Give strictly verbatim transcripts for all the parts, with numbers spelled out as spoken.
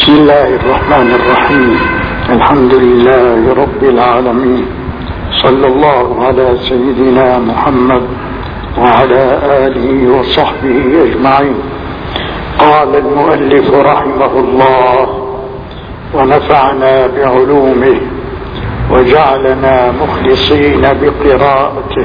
بسم الله الرحمن الرحيم. الحمد لله رب العالمين، صلى الله على سيدنا محمد وعلى آله وصحبه أجمعين. قال المؤلف رحمه الله: ونفعنا بعلومه وجعلنا مخلصين بقراءته.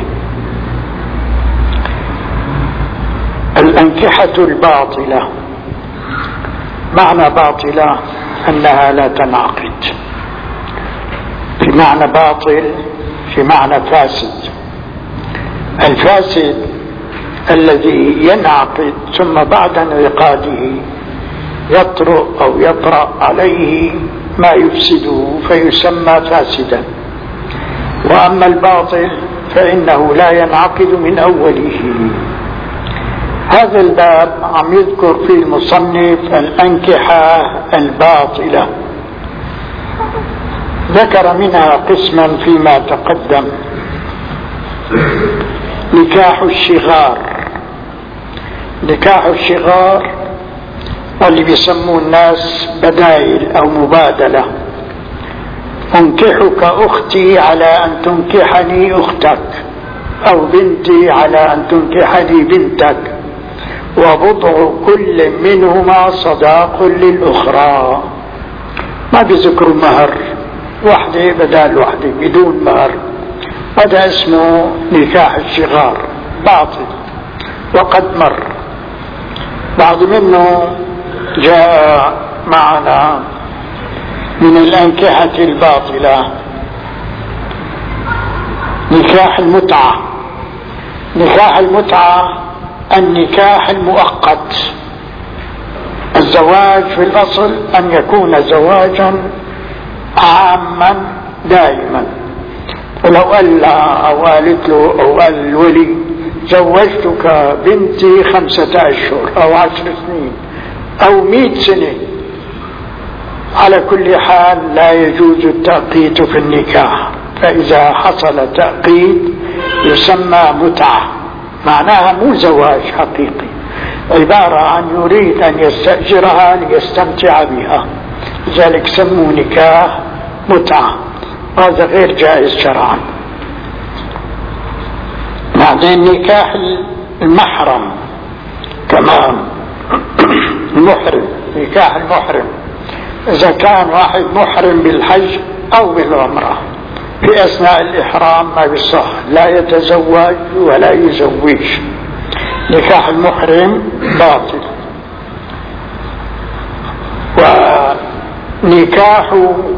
الأنكحة الباطلة، معنى باطلة أنها لا تنعقد، في معنى باطل في معنى فاسد. الفاسد الذي ينعقد ثم بعد انعقاده يطرأ أو يطرأ عليه ما يفسده فيسمى فاسدا، وأما الباطل فإنه لا ينعقد من أوله. هذا الباب عم يذكر فيه المصنف الأنكحة الباطلة، ذكر منها قسما فيما تقدم: نكاح الشغار. نكاح الشغار واللي بيسموه الناس بدايل أو مبادلة: أنكحك أختي على أن تنكحني أختك، أو بنتي على أن تنكحني بنتك، وبضع كل منهما صداق للأخرى. ما بذكروا مهر، وحدة بدال وحدة بدون مهر. هذا اسمه نكاح الشغار، باطل وقد مر. بعض منه جاء معنا من الأنكحة الباطلة نكاح المتعة. نكاح المتعة النكاح المؤقت. الزواج في الأصل أن يكون زواجا عاما دائما، ولو قال أو قالت له أو قال الولي: زوجتك بنتي خمسة أشهر أو عشر سنين أو مئة سنة، على كل حال لا يجوز التأقيت في النكاح. فإذا حصل تأقيت يسمى متعة، معناها مو زواج حقيقي، عبارة عن يريد أن يستأجرها ليستمتع بها، لذلك سموا نكاح متعة. هذا غير جائز شرعا. بعدين نكاح المحرم كمان، المحرم، نكاح المحرم إذا كان واحد محرم بالحج أو بالعمرة في أثناء الإحرام ما بيصح، لا يتزوج ولا يزوج. نكاح المحرم باطل. ونكاح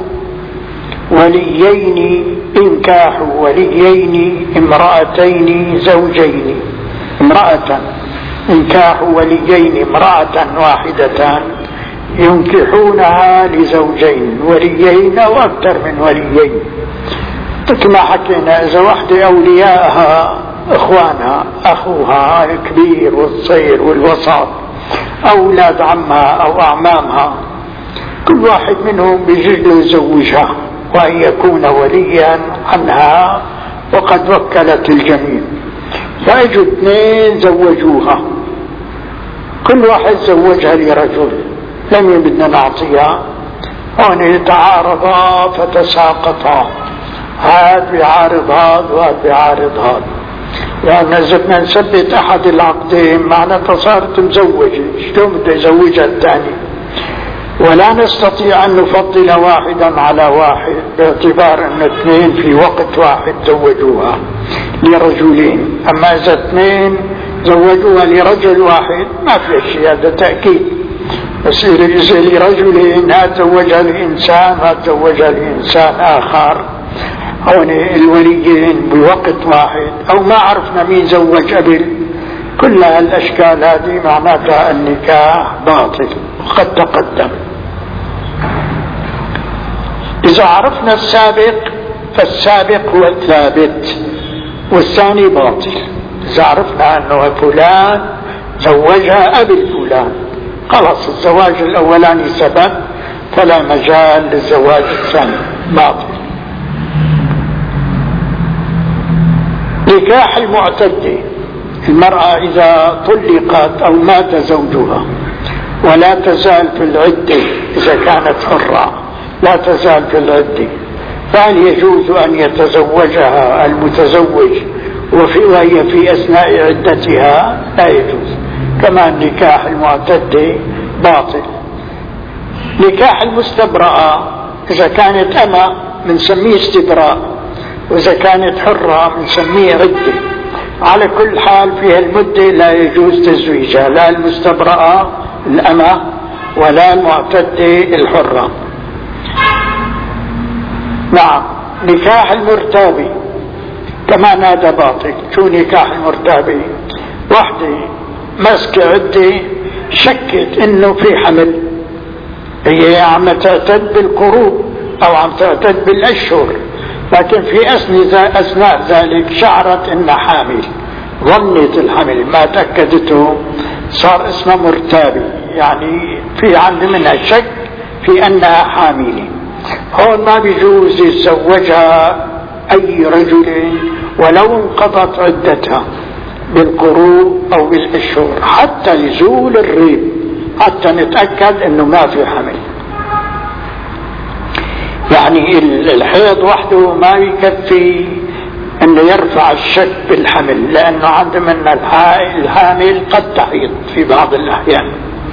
وليين، إنكاح وليين امرأتين زوجين، امرأة، إنكاح وليين امرأة واحدة ينكحونها لزوجين، وليين أو أكثر من وليين. كما حكينا إذا وحدة أولياءها إخوانها، أخوها الكبير والصغير والوسط، أولاد عمها أو أعمامها، كل واحد منهم بيجوز له يزوجها وأن يكون وليا عنها وقد وكلت الجميع. فأجوا اثنين زوجوها، كل واحد زوجها لرجل، لم بدنا نعطيها، هون يتعارضا فتساقطا، هذا بيعارض هذا وهذا بيعارض هذا، لأن يعني إذا بدنا نثبت أحد العقدين معناتها صارت مزوجة، شلون بده يزوجها الثاني؟ ولا نستطيع أن نفضل واحدا على واحد باعتبار أن اثنين في وقت واحد زوجوها لرجلين. أما إذا اثنين زوجوها لرجل واحد ما في شيء، هذا تأكيد. يصير إذا لرجلين هذا زوجها لإنسان وهذا زوجها لإنسان آخر، هون الوليين بوقت واحد، أو ما عرفنا مين زوج قبل. كل الأشكال هذه معناتها النكاح باطل وقد تقدم. إذا عرفنا السابق فالسابق هو الثابت والثاني باطل. إذا عرفنا أنه فلان زوجها قبل فلان، خلاص الزواج الأولاني ثبت، فلا مجال للزواج الثاني، باطل. نكاح المعتدة، المرأة إذا طلقت أو مات زوجها ولا تزال في العدة إذا كانت حرة، لا تزال في العدة. فهل يجوز أن يتزوجها المتزوج وهي في أثناء عدتها؟ لا يجوز. كما نكاح المعتدة باطل. نكاح المستبرأة إذا كانت أما بنسميه استبراء، وإذا كانت حرة بنسميه عدة. على كل حال في المدة لا يجوز تزويجها، لا المستبرأة الأمة ولا المعتدة الحرة. نعم. نكاح المرتابي كمان هذا باطل. شو نكاح المرتابي؟ واحدة مسكة عدة شكت انه في حمل، هي عم تعتد بالقروء او عم تعتد بالاشهر، لكن في اثناء ذلك شعرت انها حامل، ظنت الحمل ما تأكدته، صار اسمه مرتابي، يعني في عند منها شك في انها حامل. هون ما بيجوز يتزوجها اي رجل ولو انقضت عدتها بالقروء او بالاشهر حتى لزول الريب، حتى نتأكد انه ما في حمل. يعني الحيض وحده ما يكفي انه يرفع الشك بالحمل، لانه عند من الحامل قد تحيض في بعض الاحيان.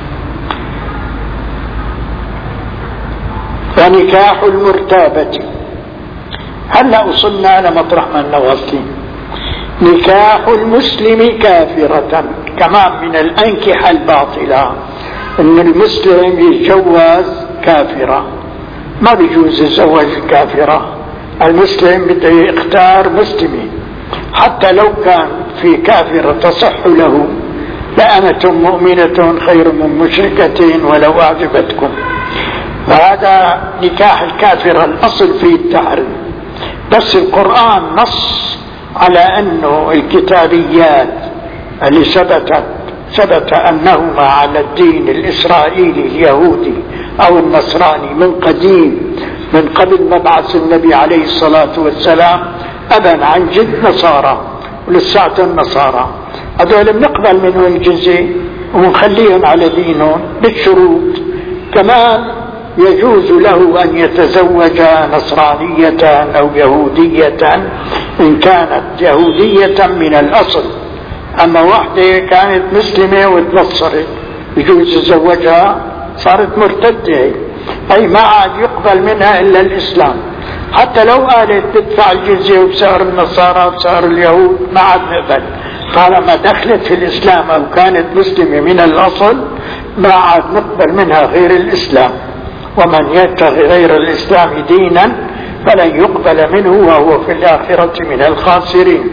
ونكاح المرتابة، هلا وصلنا لمطرح ما نواصلين. نكاح المسلم كافرة، كمان من الأنكحة الباطلة ان المسلم يتجوز كافرة، ما بيجوز يتزوج كافرة. المسلم بده يختار مسلمة، حتى لو كان في كافرة تصح له، لأمة مؤمنة خير من مشركة ولو أعجبتكم. وهذا نكاح الكافرة الأصل فيه التحريم، بس القرآن نص على أنه الكتابيات اللي ثبتت ثبت أنهما على الدين الإسرائيلي اليهودي أو النصراني من قديم، من قبل مبعث النبي عليه الصلاة والسلام، أبا عن جد نصارى ولسعة النصارى، هذول بنقبل منهم الجزية ونخليهم على دينهم بالشروط. كمان يجوز له أن يتزوج نصرانية أو يهودية إن كانت يهودية من الأصل. أما واحدة كانت مسلمة وتنصرت يجوز يتزوجها، صارت مرتدة، أي ما عاد يقبل منها إلا الإسلام. حتى لو قالت تدفع الجزية وبسعر النصارى وبسعر اليهود ما عاد نقبل، طالما دخلت في الإسلام أو كانت مسلمة من الأصل ما عاد نقبل منها غير الإسلام. ومن يبتغي غير الإسلام دينا فلن يقبل منه وهو في الآخرة من الخاسرين.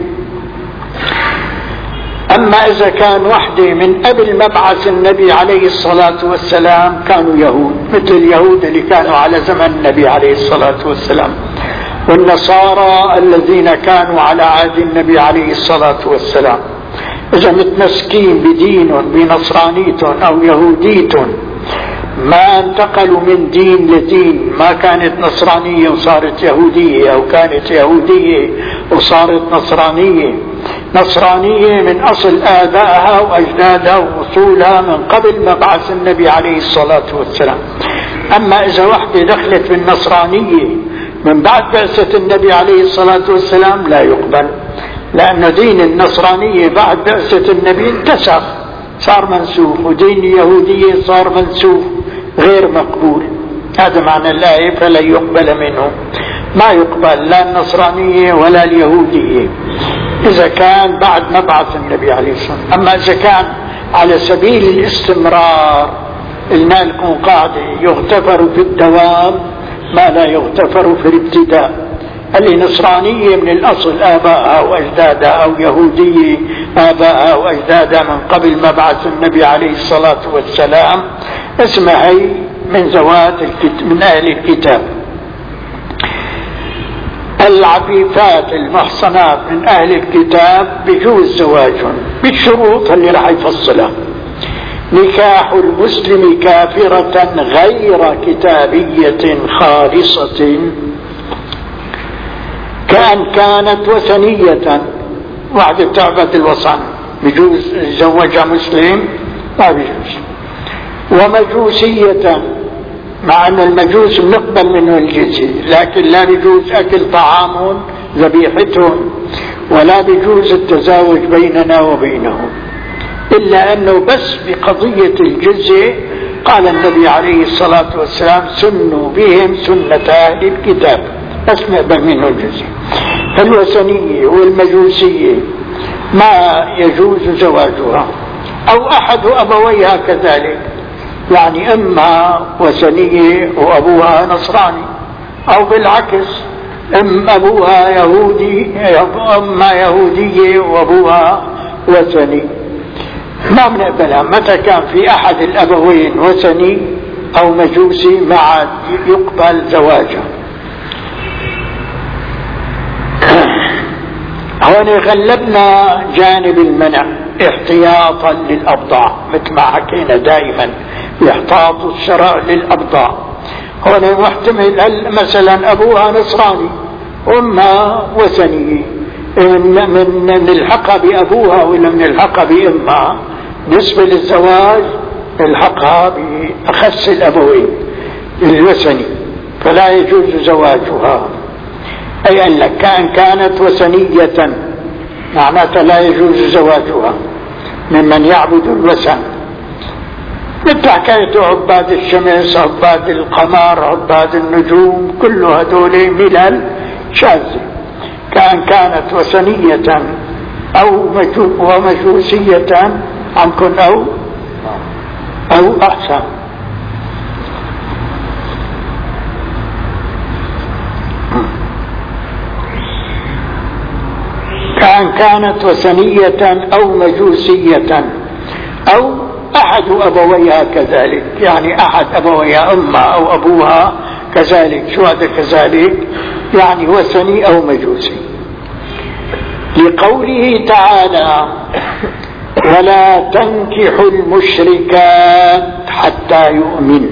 أما إذا كان وحده من قبل مبعث النبي عليه الصلاة والسلام كانوا يهود، مثل اليهود اللي كانوا على زمن النبي عليه الصلاة والسلام، والنصارى الذين كانوا على عهد النبي عليه الصلاة والسلام، إذا متمسكين بدين بنصرانية أو يهودية، ما انتقلوا من دين لدين، ما كانت نصرانية وصارت يهودية أو كانت يهودية وصارت نصرانية، نصرانية من أصل آبائها وأجدادها وأصولها من قبل مبعث النبي عليه الصلاة والسلام. أما إذا وحدة دخلت في النصرانية من بعد بعثة النبي عليه الصلاة والسلام لا يقبل، لأن دين النصرانية بعد بعثة النبي انتسخ، صار منسوخ، ودين اليهودية صار منسوخ غير مقبول. هذا معنى الآية فلا يقبل منه، ما يقبل لا النصرانية ولا اليهودية إذا كان بعد مبعث النبي عليه الصلاة والسلام. أما إذا كان على سبيل الاستمرار، قلنا لكم قاعدة: يغتفر في الدوام ما لا يغتفر في الابتداء. اللي نصرانية من الأصل آبائها وأجدادها أو يهودية آبائها وأجدادها من قبل مبعث النبي عليه الصلاة والسلام اسمها من زوات من أهل الكتاب. العفيفات المحصنات من أهل الكتاب بجوز زواجهم بالشروط اللي راح يفصلها: نكاح المسلم كافرة غير كتابية خالصة كأن كانت وثنية، وحدة تعبد الوثن بجوز يتزوجها مسلم؟ ما بيجوز. ومجوسية، مع أن المجوس نقبل منه الجزية، لكن لا بيجوز أكل طعامهم ذبيحتهم، ولا بيجوز التزاوج بيننا وبينهم، إلا أنه بس بقضية الجزية قال النبي عليه الصلاة والسلام: سنوا بهم سنة أهل الكتاب، بس نقبل منه الجزية. فالوثنية والمجوسية ما يجوز زواجها، أو أحد أبويها كذلك، يعني أمها وثنية وأبوها نصراني، أو بالعكس أم أبوها يهودي أمها يهودية وأبوها وثني، ما بنقبلها. متى كان في أحد الأبوين وثني أو مجوسي ما عاد يقبل زواجه. هون غلبنا جانب المنع احتياطا للأبضاع، مثل ما حكينا دائما يحتاط الشرع للأبضاع. هون محتمل مثلا أبوها نصراني وأمها وثنية، من نلحقها بأبوها ولا من نلحقها بأمها؟ بالنسبة للزواج نلحقها بأخس الأبوين الوثني، فلا يجوز زواجها. أي أن لك كان كانت وثنية معناتها لا يجوز زواجها ممن يعبد الوثن، مثل حكاية عباد الشمس، عباد القمر، عباد النجوم، كل هذول ملل شاذة. كان كانت وثنية أو ومجوسية عنكن أو أو أحسن. كان كانت وثنية أو مجوسية أو أحد أبويها كذلك، يعني أحد أبويها أمها أو أبوها كذلك، شو هذا كذلك؟ يعني وثني أو مجوسي، لقوله تعالى: ولا تنكحوا المشركات حتى يؤمنوا.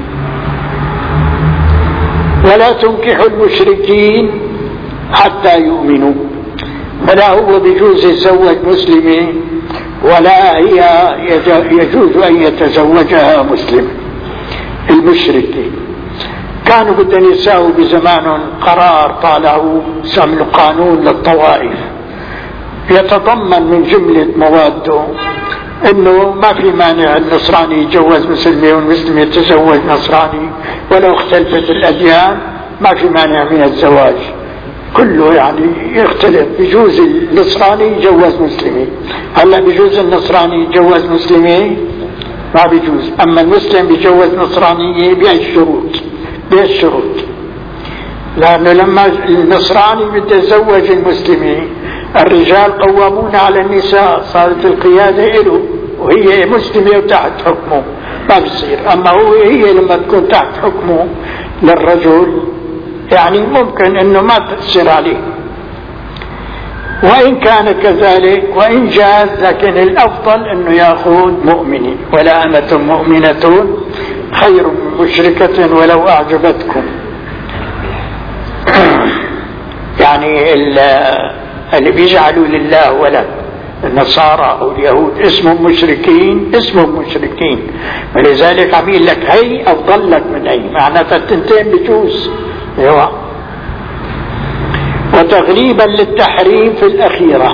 ولا تنكحوا المشركين حتى يؤمنوا، فلا هو بيجوز يتزوج مسلمة ولا هي يجوز أن يتزوجها مسلم. المشركة كانوا بدهم يساووا بزمان قرار طالعوا سموا قانون للطوائف، يتضمن من جملة مواده انه ما في مانع النصراني يتجوز مسلمة والمسلم يتزوج نصراني، ولو اختلفت الأديان ما في مانع من الزواج، كله يعني يختلف. بيجوز النصراني يتجوز مسلمة، هلا بيجوز النصراني يتجوز مسلمة؟ ما بيجوز. اما المسلم بيتجوز نصرانية بهالشروط بهالشروط لانه لما النصراني بده يتزوج المسلمة، الرجال قوامون على النساء، صارت القيادة له وهي مسلمة وتحت حكمه، ما بصير. اما هو هي لما تكون تحت حكمه للرجل يعني ممكن انه ما تأثر عليه، وإن كان كذلك وإن جاز، لكن الأفضل أنه يأخذ مؤمنين. ولا أمة مؤمنة خير من مشركة ولو أعجبتكم. يعني اللي بيجعلوا لله ولد النصارى أو اليهود اسمهم مشركين، اسمهم مشركين، ولذلك عم يقول لك هي أفضل لك من هي، معناتها التنتين بجوز. ايوه. وتغليبا للتحريم في الأخيرة،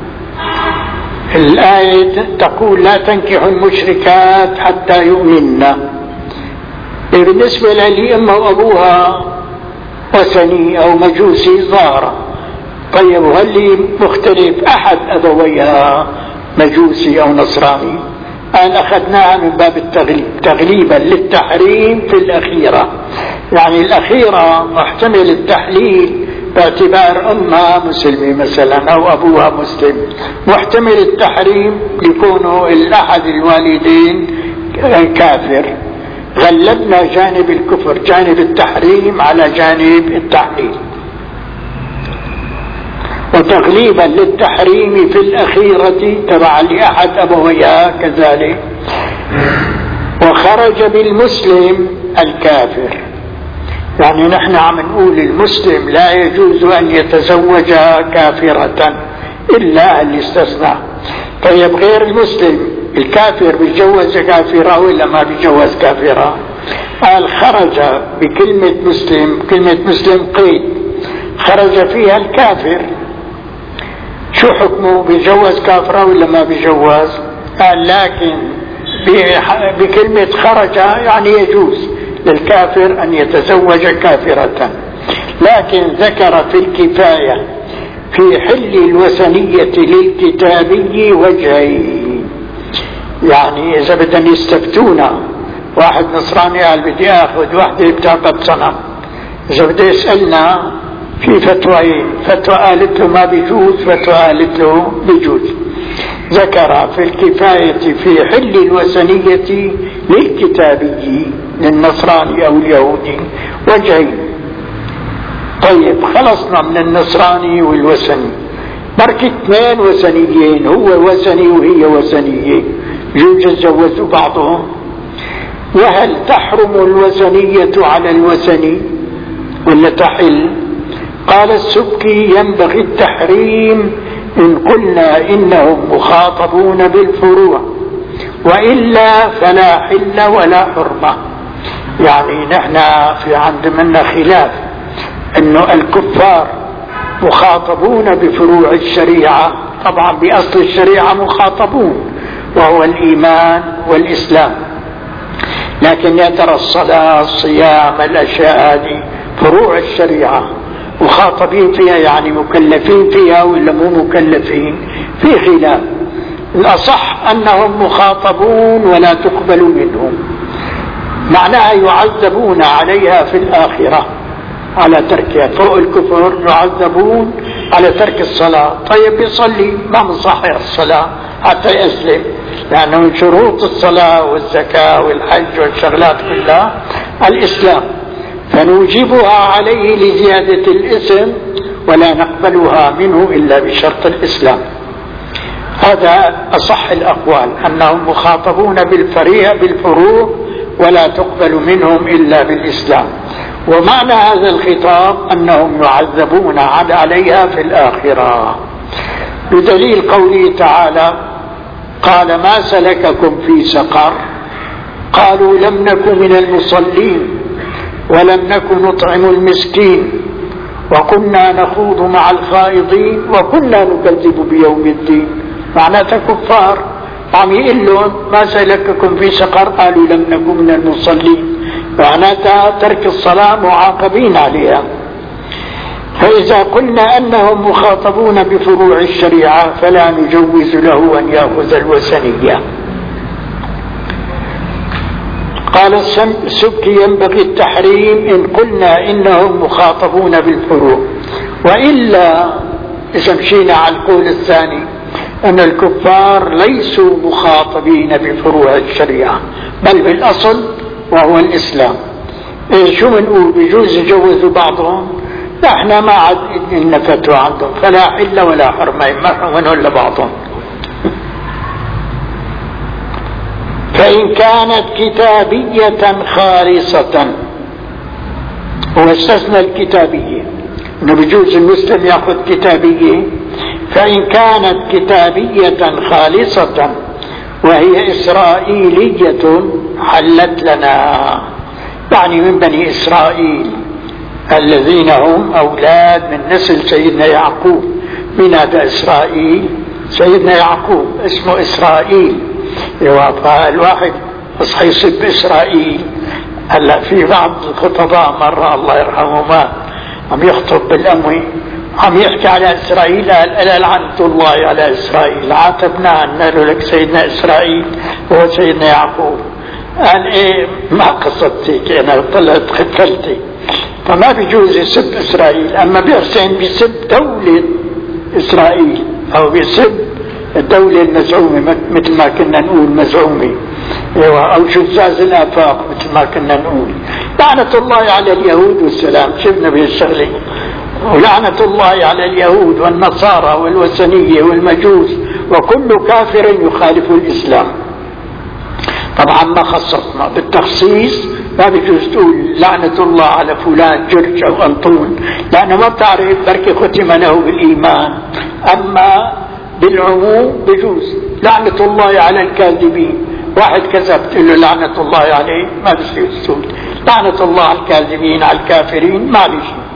الآية تقول: لا تنكحوا المشركات حتى يؤمنن. بالنسبة لي أمه وأبوها وثني أو مجوسي ظاهرة، طيب وهل مختلف أحد أبويها مجوسي أو نصراني؟ أن أخذناها من باب التغليب، تغليبا للتحريم في الأخيرة، يعني الأخيرة محتمل التحليل باعتبار أمها مسلمة مثلا أو أبوها مسلم، محتمل التحريم يكونوا الأحد الوالدين كافر. غلبنا جانب الكفر، جانب التحريم على جانب التحليل. وتغليبا للتحريم في الأخيرة تبع لأحد أبويها كذلك. وخرج بالمسلم الكافر، يعني نحن عم نقول المسلم لا يجوز أن يتزوج كافرة إلا أن يستثنى. طيب غير المسلم الكافر بيجوز كافرة ولا ما بيجوز كافرة؟ قال خرج بكلمة مسلم، كلمة مسلم قيد خرج فيها الكافر، شو حكمه؟ بيجوز كافرة ولا ما بيجوز؟ قال لكن بكلمة خرج يعني يجوز للكافر أن يتزوج كافرة، لكن ذكر في الكفاية في حل الوثنية للكتابي وجهين. يعني إذا بدنا يستفتونا، واحد نصراني قال بدي أخذ واحدة بتعبد صنم، إذا بده يسألنا في فتوين، فتوى قالت له ما بيجوز، فتوى قالت له بيجوز. ذكر في الكفاية في حل الوثنية للكتابي للنصراني أو اليهودي وجهين. طيب خلصنا من النصراني والوثني، بركة اثنين وثنيين، هو وثني وهي وثنية، يجوز يتجوزوا بعضهم. وهل تحرم الوثنية على الوثني ولا تحل؟ قال السبكي ينبغي التحريم إن قلنا إنهم مخاطبون بالفروع، وإلا فلا حل ولا حرمة. يعني نحن في عند منا خلاف إنه الكفار مخاطبون بفروع الشريعة، طبعا بأصل الشريعة مخاطبون وهو الإيمان والإسلام، لكن يا ترى الصلاة الصيام الأشياء هذه فروع الشريعة مخاطبين فيها، يعني مكلفين فيها ولا مو مكلفين؟ في خلاف. الأصح أنهم مخاطبون ولا تقبل منهم، معناها يعذبون عليها في الآخرة على تركها، فوق الكفر يعذبون على ترك الصلاة. طيب يصلي ما من صحيح الصلاة حتى يسلم، لأنه من شروط الصلاة والزكاة والحج والشغلات كلها الإسلام، فنوجبها عليه لزيادة الاسم ولا نقبلها منه إلا بشرط الإسلام. هذا أصح الأقوال، أنهم مخاطبون بالفروع ولا تقبل منهم إلا بالإسلام. ومعنى هذا الخطاب أنهم يعذبون عليها في الآخرة، بدليل قوله تعالى قال ما سلككم في سقر؟ قالوا لم نكن من المصلين ولم نكن نطعم المسكين وكنا نخوض مع الخائضين وكنا نكذب بيوم الدين. معناتها كفار عم يقول لهم ما سلككم في سقر؟ قالوا لم نكن من المصلين، معناتها ترك الصلاة معاقبين عليها. فإذا قلنا أنهم مخاطبون بفروع الشريعة فلا نجوز له أن يأخذ الوثنية. قال السبكي ينبغي التحريم إن قلنا إنهم مخاطبون بالفروع، وإلا إذا مشينا على القول الثاني أن الكفار ليسوا مخاطبين بفروع الشريعة بل بالأصل وهو الإسلام. إيه شو منقول؟ بيجوز يجوزوا بعضهم؟ احنا ما عاد إن فتوى عندهم، فلا حل ولا حرمة يمنعوا منه إلا بعضهم. فإن كانت كتابية خالصة، واستثنى الكتابية انه بيجوز المسلم ياخذ كتابية، فإن كانت كتابية خالصة وهي إسرائيلية حلت لنا، يعني من بني إسرائيل الذين هم أولاد من نسل سيدنا يعقوب. من هذا إسرائيل؟ سيدنا يعقوب اسمه إسرائيل. الواحد بس حيصب إسرائيل. هلا في بعض الخطباء مرة الله يرحمهما عم يخطب بالأموي عم يحكي على إسرائيل، قال لعنة الله على إسرائيل، عاتبناه أن قالوا لك سيدنا إسرائيل هو سيدنا يعقوب. قال إيه ما قصدتك، أنا طلعت خفلتي. فما بيجوز يسب إسرائيل، أما بيحسن بيسب دولة إسرائيل أو بيسب الدولة المزعومة مثل ما كنا نقول مزعومة، أو شزاز الآفاق مثل ما كنا نقول. لعنة الله على اليهود والسلام، شفنا بهالشغلة. ولعنة الله على اليهود والنصارى والوثنية والمجوس وكل كافر يخالف الإسلام. طبعا ما خصصنا بالتخصيص، ما بيجوز تقول لعنة الله على فلان جرج أو أنطون، لأنه ما بتعرف بركي ختم له بالإيمان. أما بالعموم بجوز. لعنة الله على الكاذبين، واحد كذب تقول له لعنة الله عليه، ما بصير السود. لعنة الله على الكاذبين على الكافرين ما لي شيء.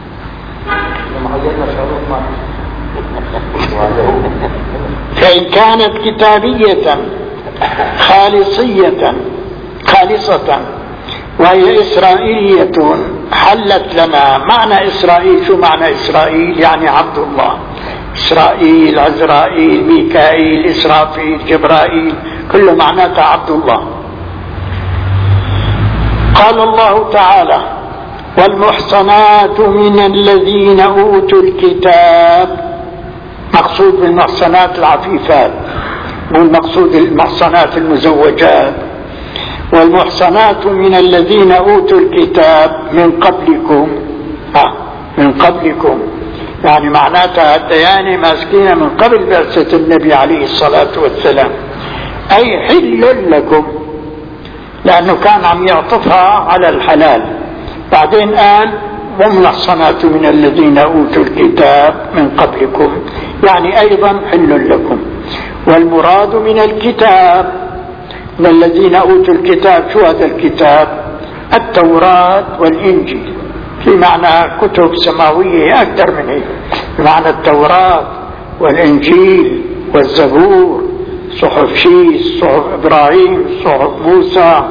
فإن كانت كتابية خالصية خالصة وهي إسرائيلية حلت لنا. معنى إسرائيل، شو معنى إسرائيل؟ يعني عبد الله. إسرائيل، عزرائيل، ميكائيل، إسرافيل، جبرائيل، كل معناتها عبد الله. قال الله تعالى: والمحصنات من الذين أوتوا الكتاب. مقصود بالمحصنات العفيفات، والمقصود المحصنات المزوجات. والمحصنات من الذين أوتوا الكتاب من قبلكم. ها من قبلكم يعني معناتها الديانة ماسكين من قبل بعثة النبي عليه الصلاة والسلام، أي حل لكم، لأنه كان عم يعطفها على الحلال. بعدين قال: والمحصنات من الذين أوتوا الكتاب من قبلكم، يعني أيضا حل لكم. والمراد من الكتاب من الذين أوتوا الكتاب، شو هذا الكتاب؟ التوراة والإنجيل، في معنى كتب سماوية أكثر من هيك، بمعنى التوراة والإنجيل والزبور، صحف شيس، صحف إبراهيم، صحف موسى،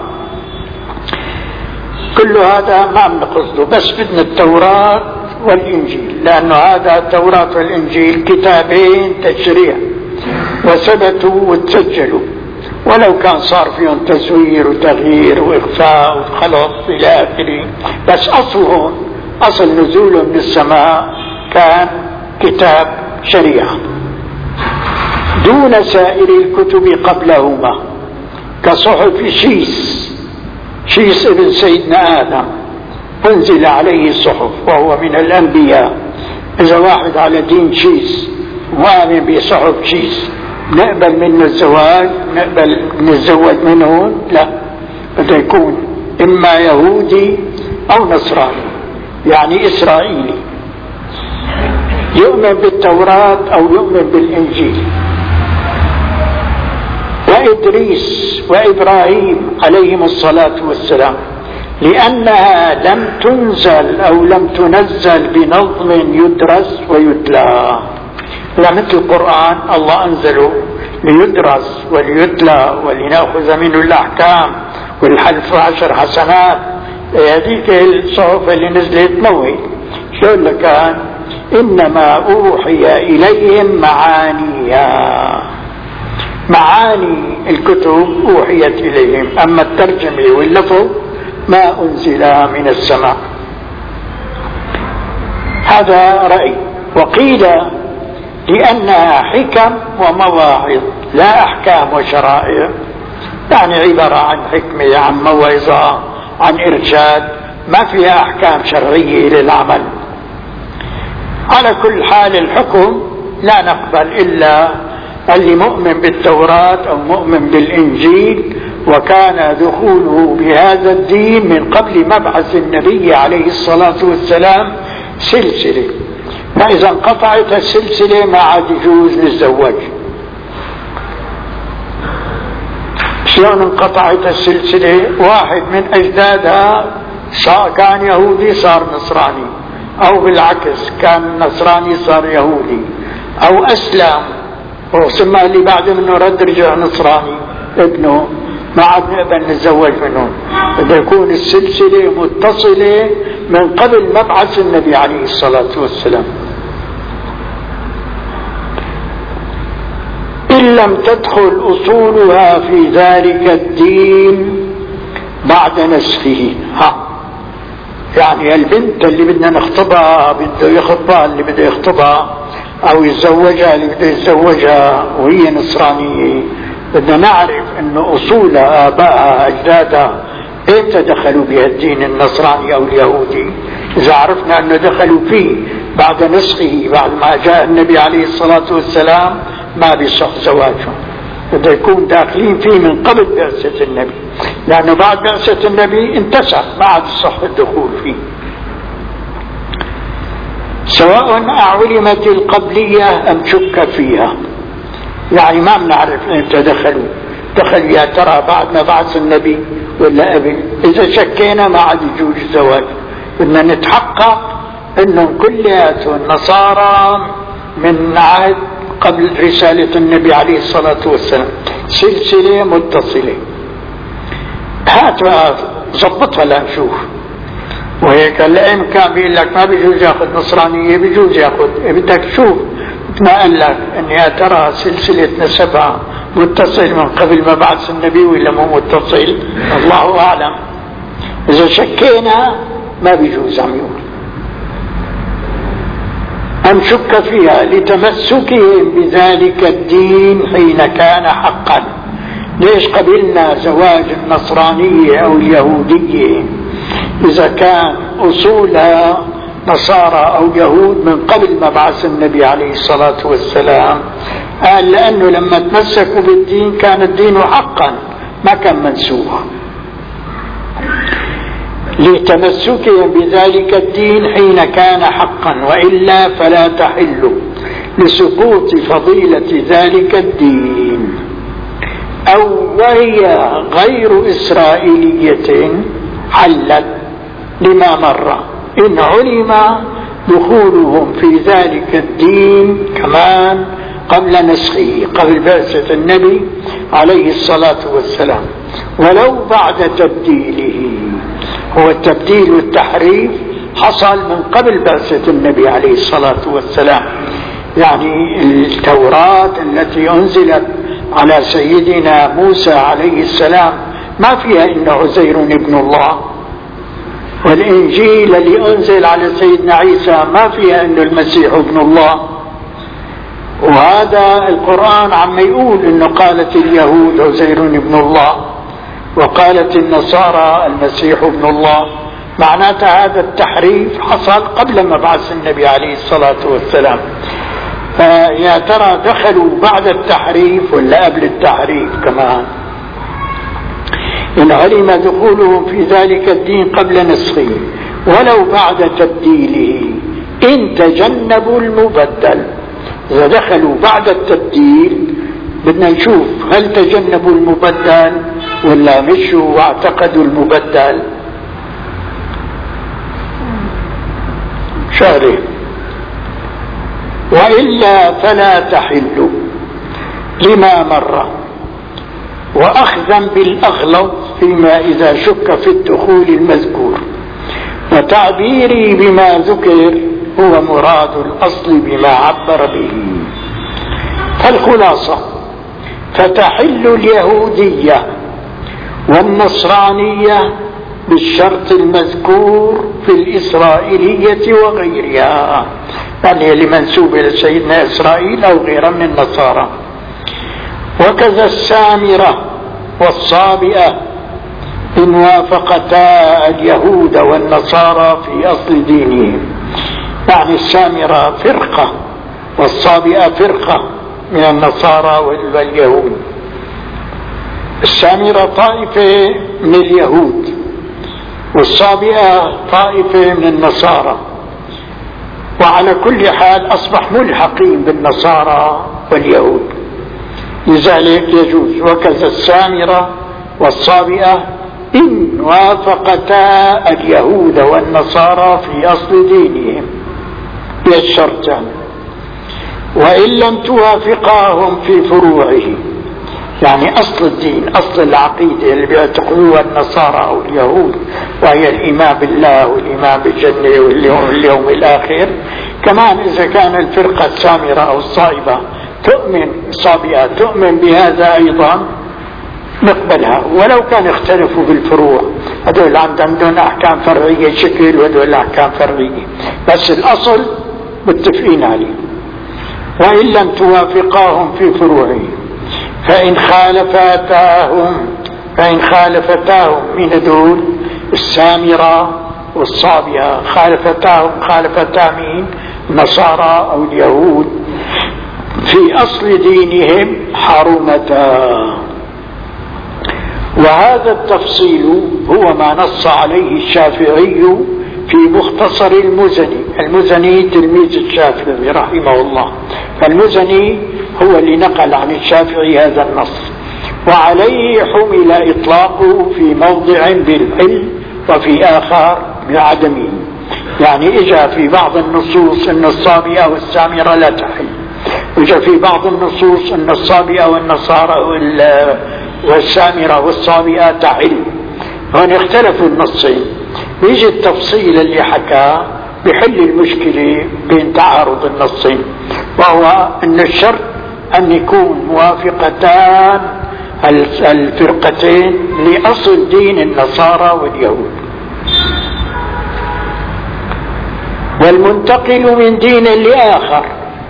كل هذا ما بنقصده، بس بدنا التوراة والإنجيل، لأنه هذا التوراة والإنجيل كتابين تشريع وثبتوا وتسجلوا، ولو كان صار فيهم تزوير وتغيير وإخفاء وخلط إلى آخره، بس أصلهم أصل نزولهم من السماء كان كتاب شريعة دون سائر الكتب قبلهما، كصحف شيس. شيس ابن سيدنا آدم أنزل عليه الصحف وهو من الأنبياء. إذا واحد على دين شيس وآمن بصحف شيس نقبل منه الزواج، نقبل نتزوج منه؟ لا، بده يكون إما يهودي أو نصراني، يعني إسرائيلي، يؤمن بالتوراة أو يؤمن بالإنجيل. وإدريس وإبراهيم عليهم الصلاة والسلام، لأنها لم تنزل أو لم تنزل بنظم يدرس ويتلى، لا مثل القرآن الله أنزله ليدرس وليتلى ولنأخذ منه الأحكام والحلف عشر حسنات. هذيك الصحف اللي نزلت موي شو اللي كان؟ إنما أوحي إليهم معانيها، معاني الكتب أوحيت إليهم، أما الترجمة واللفظ ما أنزل من السماء. هذا رأي. وقيل لأنها حكم ومواعظ لا أحكام وشرائع، يعني عبارة عن حكمة، عن موعظة، عن إرشاد، ما فيها أحكام شرعية للعمل. على كل حال الحكم لا نقبل إلا اللي مؤمن بالتوراة أو مؤمن بالإنجيل، وكان دخوله بهذا الدين من قبل مبعث النبي عليه الصلاة والسلام سلسلة، فإذا انقطعت السلسلة ما عاد يجوز للزواج. شلون انقطعت السلسلة؟ واحد من أجدادها كان يهودي صار نصراني، أو بالعكس كان نصراني صار يهودي، أو أسلم وثم اللي بعد منه رد رجع نصراني ابنه، ما عاد نقبل نتزوج منهم. بده يكون السلسلة متصلة من قبل مبعث النبي عليه الصلاة والسلام. إن لم تدخل أصولها في ذلك الدين بعد نسخه. ها يعني البنت اللي بدنا نخطبها بده يخطبها اللي بده يخطبها، أو يتزوجها اللي بده يتزوجها وهي نصرانية، بدنا نعرف أنه أصولها آبائها أجدادها إمتى دخلوا بها الدين النصراني أو اليهودي. إذا عرفنا أنه دخلوا فيه بعد نسخه، بعد ما جاء النبي عليه الصلاة والسلام، ما بيصح زواجهم، بده يكون داخلين فيه من قبل بعثة النبي، لأنه بعد بعثة النبي انتسخ، ما عاد يصح الدخول فيه. سواء أعلمت القبلية أم شك فيها. يعني ما بنعرف امتى دخلوا. دخل يا ترى بعد ما بعث النبي ولا قبل؟ اذا شكينا ما عاد يجوز الزواج. بدنا نتحقق انهم كلياتهم نصارى من عهد قبل رسالة النبي عليه الصلاة والسلام، سلسلة متصلة. هات بقى ظبطها لنشوف. وهيك العلم كان بيقول لك ما بيجوز ياخذ نصرانية، بيجوز ياخذ. بدك تشوف ما قال لك ان يا ترى سلسلة نسبها متصل من قبل ما بعث النبي ولا مو متصل؟ الله اعلم. اذا شكينا ما بيجوز عم يقول. أم شك فيها لتمسكهم بذلك الدين حين كان حقا. ليش قبلنا زواج النصرانية أو اليهودية إذا كان أصولها نصارى أو يهود من قبل ما بعث النبي عليه الصلاة والسلام؟ قال لأنه لما تمسكوا بالدين كان الدين حقا ما كان منسوخ. لتمسكهم بذلك الدين حين كان حقا، وإلا فلا تحل لسقوط فضيلة ذلك الدين. أو وهي غير إسرائيلية حلت لما مر إن علم دخولهم في ذلك الدين كمان قبل نسخه، قبل بعثة النبي عليه الصلاة والسلام، ولو بعد تبديله. هو التبديل والتحريف حصل من قبل بعثة النبي عليه الصلاة والسلام. يعني التوراة التي أنزلت على سيدنا موسى عليه السلام ما فيها إن عزير ابن الله، والإنجيل اللي أنزل على سيدنا عيسى ما فيها إن المسيح ابن الله. وهذا القرآن عم يقول إنه قالت اليهود عزير ابن الله، وقالت النصارى المسيح ابن الله. معناتها هذا التحريف حصل قبل مبعث النبي عليه الصلاة والسلام. فيا ترى دخلوا بعد التحريف ولا قبل التحريف كمان؟ إن علم دخولهم في ذلك الدين قبل نسخه ولو بعد تبديله إن تجنبوا المبدل. إذا دخلوا بعد التبديل بدنا نشوف هل تجنبوا المبدل ولا مشوا واعتقدوا المبدل. شهرين. وإلا فلا تحل لما مر، وأخذا بالأغلط فيما إذا شك في الدخول المذكور. وتعبيري بما ذكر هو مراد الأصل بما عبر به. فالخلاصة فتحل اليهودية والنصرانية بالشرط المذكور في الإسرائيلية وغيرها، يعني لمنسوب إلى سيدنا إسرائيل أو غيرها من النصارى. وكذا السامرة والصابئة إن وافقتا اليهود والنصارى في أصل دينهم. يعني السامرة فرقة والصابئة فرقة من النصارى واليهود. السامرة طائفة من اليهود والصابئة طائفة من النصارى، وعلى كل حال أصبح ملحقين بالنصارى واليهود، لذلك يجوز. وكذا السامرة والصابئة إن وافقتا اليهود والنصارى في أصل دينهم بالشرطان، وإن لم توافقاهم في فروعه، يعني أصل الدين أصل العقيدة اللي بيعتقدوها النصارى أو اليهود، وهي الإيمان بالله والإيمان بالجنة واليوم, واليوم الآخر. كمان إذا كان الفرقة السامرة أو الصائبة تؤمن صابئة تؤمن بهذا أيضا نقبلها، ولو كان اختلفوا بالفروع. هذول عندهم أحكام فرعية شكل وهذول أحكام فرعية، بس الأصل متفقين عليه. وإن لم توافقاهم في فروعه فإن خالفتاهم فإن خالفتاهم من دول السامرة والصابئة خالفتاهم خالفتا مين؟ النصارى أو اليهود في أصل دينهم حرمتا. وهذا التفصيل هو ما نص عليه الشافعي في مختصر المزني، المزني تلميذ الشافعي رحمه الله، فالمزني هو اللي نقل عن الشافعي هذا النص، وعليه حمل إطلاقه في موضع بالحل وفي آخر بعدمه. يعني إجا في بعض النصوص أن الصابئة والسامرة لا تحل، وإجا في بعض النصوص أن الصابئة والنصارى والسامرة والصابئة تحل. هون اختلفوا النصين، يجي التفصيل اللي حكاه بحل المشكلة بين تعارض النصين، وهو أن الشرط أن يكون موافقتان الفرقتين لأصل دين النصارى واليهود. والمنتقل من دين لآخر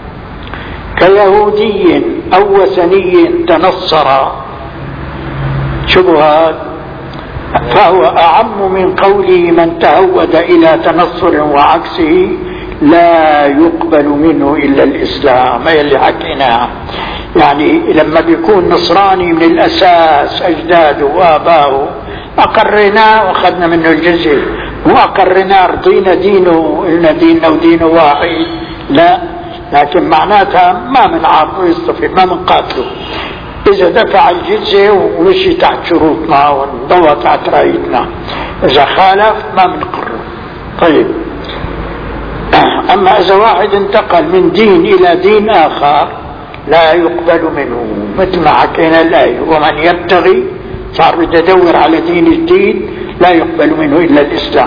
كيهودي أو وثني تنصر شبهات، فهو أعم من قوله من تهود إلى تنصر وعكسه لا يقبل منه إلا الإسلام. هي اللي حكيناها، يعني لما بيكون نصراني من الأساس أجداده وآباؤه أقرناه وأخذنا منه الجزية وأقرناه رضينا دينه إلنا ديننا ودينه واحد، لا، لكن معناتها ما من عارضه يصطفي، ما من قاتله إذا دفع الجزية ومشي تحت شروطنا وانضوى تحت رايتنا، إذا خالف ما بنقره. طيب، أما إذا واحد انتقل من دين إلى دين آخر لا يقبل منه، مثل ما حكينا الآية ومن يبتغي، صار بده يدور على دين الدين لا يقبل منه إلا الإسلام.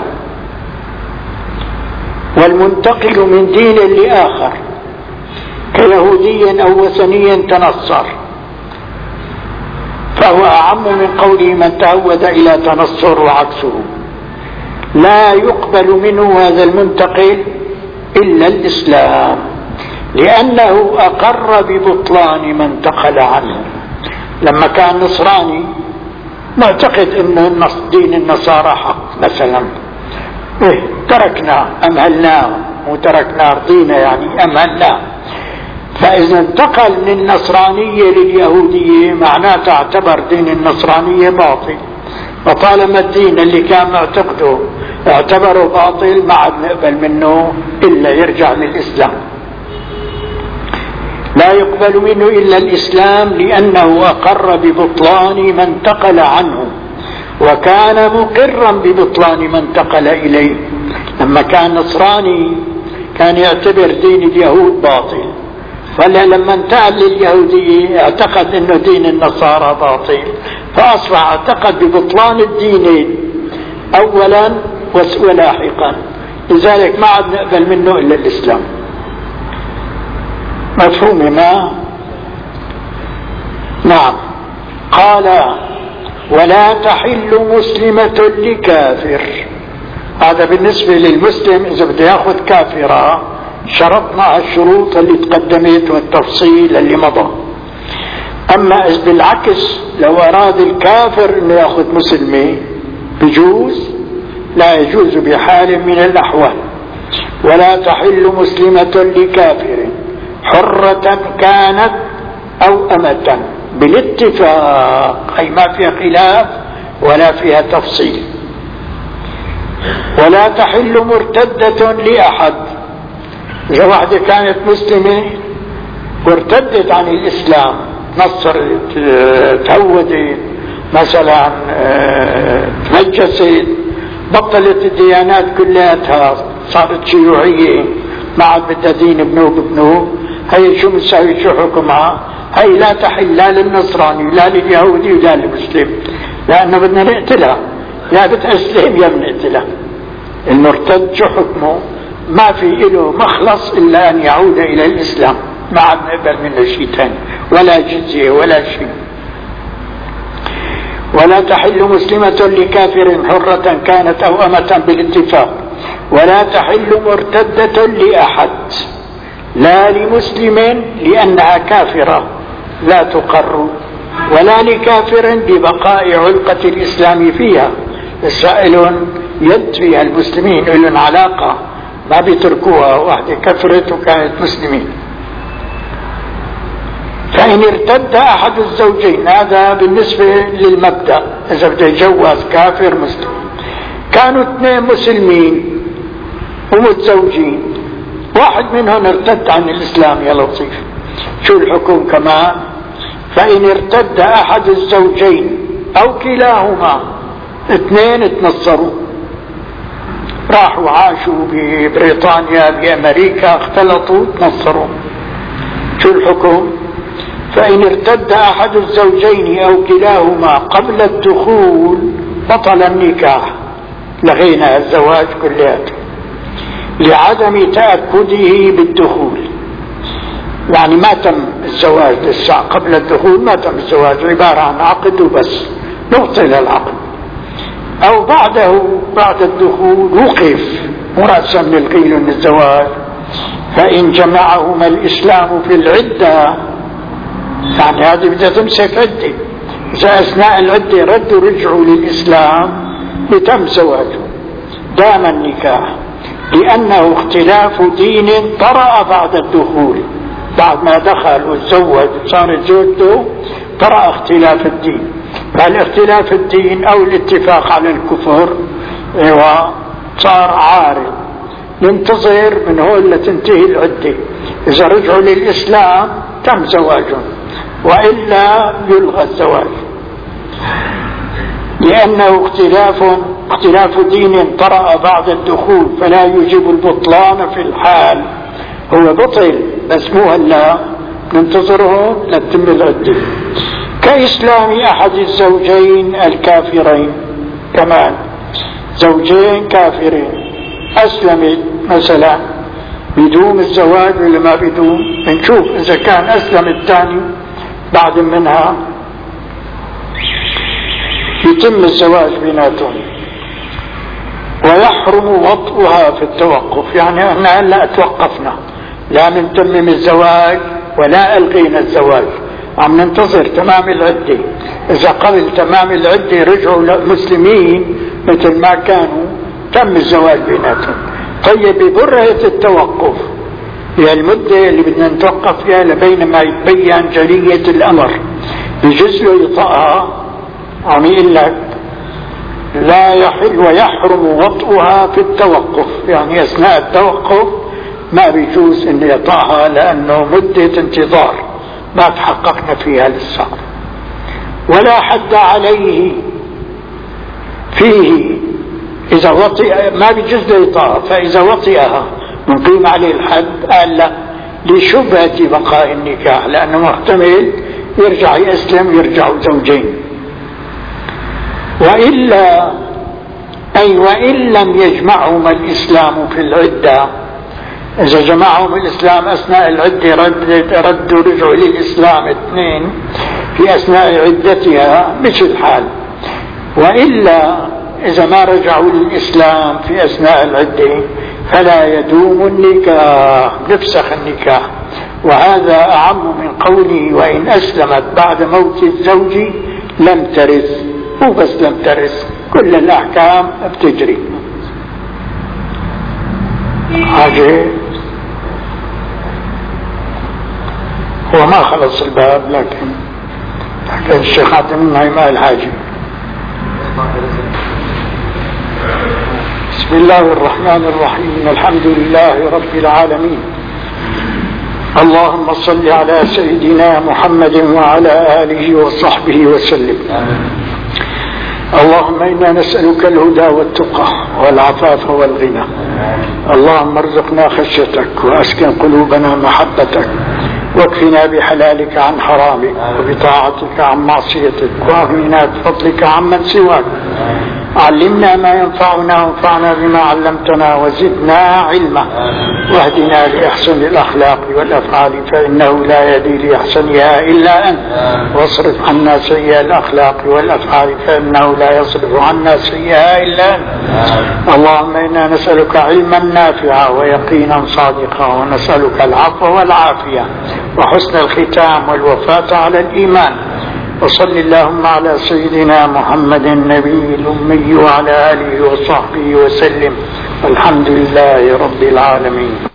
والمنتقل من دين لآخر كيهودي أو وثني تنصر فهو أعم من قوله من تعود إلى تنصر وعكسه، لا يقبل منه هذا المنتقل إلا الإسلام، لأنه أقر ببطلان من انتقل عنه. لما كان نصراني معتقد أن دين النصارى حق مثلا، إيه تركنا أمهلناه وتركنا رضينا، يعني أمهلناه، فإذا انتقل من النصرانية لليهودية معناته اعتبر دين النصرانية باطل، وطالما الدين اللي كان معتقده اعتبره باطل ما عاد نقبل منه إلا يرجع للإسلام. لا يقبل منه إلا الإسلام لأنه أقر ببطلان من انتقل عنه، وكان مقرا ببطلان من انتقل إليه. لما كان نصراني كان يعتبر دين اليهود باطل، فلا لما انتقل لليهودية اعتقد انه دين النصارى باطل، فاصبح اعتقد ببطلان الدينين اولا ولاحقا، لذلك ما عاد نقبل منه الا الاسلام. مفهوم ما؟ نعم. قال ولا تحل مسلمة لكافر، هذا بالنسبة للمسلم إذا بده ياخذ كافرة شرطنا الشروط اللي تقدمت والتفصيل اللي مضى. أما إذا بالعكس لو أراد الكافر أنه يأخذ مسلمة بجوز، لا يجوز بحال من الأحوال. ولا تحل مسلمة لكافر حرة كانت أو أمة بالاتفاق، أي ما فيها خلاف ولا فيها تفصيل. ولا تحل مرتدة لأحد، إذا واحدة كانت مسلمة وارتدت عن الإسلام، نصرت، تهودت مثلا، تنجست، بطلت الديانات كلها، صارت شيوعية، ما عاد بدها دين ابنه بابنه، هي شو بتساوي؟ شو حكمها؟ هي لا تحل لا للنصراني لا لليهودي ولا للمسلم، لأنه بدنا نقتلها، يا بتأسلم يا بنقتلها. المرتد شو حكمه؟ ما في له مخلص إلا أن يعود إلى الإسلام، ما عاد نقبل منه شيء ثاني، ولا جزية ولا شيء. ولا تحل مسلمة لكافر حرة كانت أو أمة بالاتفاق. ولا تحل مرتدة لأحد، لا لمسلم لأنها كافرة لا تقر، ولا لكافر ببقاء علقة الإسلام فيها. السائل يد فيها المسلمين لهم علاقة، ما بيتركوها، واحدة كفرت وكانت مسلمين. فإن ارتد أحد الزوجين، هذا بالنسبة للمبدأ، إذا بده يتجوز كافر مسلم، كانوا اثنين مسلمين ومتزوجين، واحد منهم ارتد عن الإسلام يا لطيف، شو الحكم كمان؟ فإن ارتد أحد الزوجين أو كلاهما، اثنين تنصروا، راحوا عاشوا ببريطانيا بأمريكا، اختلطوا تنصروا، شو الحكم؟ فإن ارتد أحد الزوجين أو كلاهما قبل الدخول بطل النكاح، لغينا الزواج كلياته لعدم تأكده بالدخول، يعني ما تم الزواج لسه قبل الدخول، ما تم الزواج، عبارة عن عقد وبس، نبطل العقد. أو بعده بعد الدخول وقف مرأسا للقيل من الزواج، فإن جمعهما الإسلام في العدة، يعني هذه بدها تمسك عدة، إذا أثناء العدة ردوا رجعوا للإسلام لتم زواجه دام النكاح، لأنه اختلاف دين طرأ بعد الدخول، بعد ما دخل وتزوج صارت زوجته طرأ اختلاف الدين، فالاختلاف الدين أو الاتفاق على الكفر صار عارض، ننتظر من هون لتنتهي العدة، إذا رجعوا للإسلام تم زواجهم، وإلا يلغى الزواج، لأنه اختلاف اختلاف دين طرأ بعد الدخول، فلا يجب البطلان في الحال، هو بطل بس مو هلا، ننتظرهم لتتم العدة. كإسلام أحد الزوجين الكافرين، كمان زوجين كافرين أسلمت مثلا، بدون الزواج ولا ما بدون؟ نشوف إذا كان أسلم الثاني بعد منها يتم الزواج بيناتهم، ويحرم وطئها في التوقف، يعني احنا هلا توقفنا، لا نتمم الزواج ولا ألغينا الزواج، عم ننتظر تمام العدة، إذا قبل تمام العدة رجعوا مسلمين مثل ما كانوا تم الزواج بيناتهم. طيب ببرهة التوقف هي المدة اللي بدنا نتوقف فيها لبين ما يتبين جلية الأمر، بجوز له يطأها، عم يقول لك لا يحل ويحرم وطئها في التوقف، يعني أثناء التوقف ما بيجوز أن يطأها لأنه مدة انتظار ما تحققنا فيها لسه، ولا حد عليه فيه، إذا وطئ ما بيجوز له يطأها، فإذا وطئها نقيم عليه الحد، قال لا لشبهة بقاء النكاح، لأنه محتمل يرجع يسلم يرجعوا زوجين. وإلا أي وإن لم يجمعهما الإسلام في العدة، إذا جمعهم الإسلام أثناء العدة رد ردوا رجعوا للإسلام اثنين في أثناء عدتها مش الحال. وإلا إذا ما رجعوا للإسلام في أثناء العدة فلا يدوم النكاح، يفسخ النكاح، وهذا أعم من قوله وإن أسلمت بعد موت الزوج لم ترث، مو بس لم ترث، كل الأحكام بتجري. حاجة هو ما خلص الباب، لكن لكن الشيخ عبد المنعم الحاجي. بسم الله الرحمن الرحيم، الحمد لله رب العالمين، اللهم صل على سيدنا محمد وعلى آله وصحبه وسلم. اللهم إنا نسألك الهدى والتقى والعفاف والغنى، اللهم ارزقنا خشيتك وأسكن قلوبنا محبتك، واكفنا بحلالك عن حرامك، وبطاعتك عن معصيتك، واغننا بفضلك عمن سواك. علمنا ما ينفعنا وانفعنا بما علمتنا وزدنا علما، واهدنا لأحسن الأخلاق والأفعال، فإنه لا يهدي لأحسنها إلا أنت، واصرف عنا سيئ الأخلاق والأفعال، فإنه لا يصرف عنا سيئها إلا أنت. اللهم إنا نسألك علما نافعا ويقينا صادقا، ونسألك العفو والعافية وحسن الختام والوفاة على الإيمان. وصل اللهم على سيدنا محمد النبي الأمي وعلى آله وصحبه وسلم، والحمد لله رب العالمين.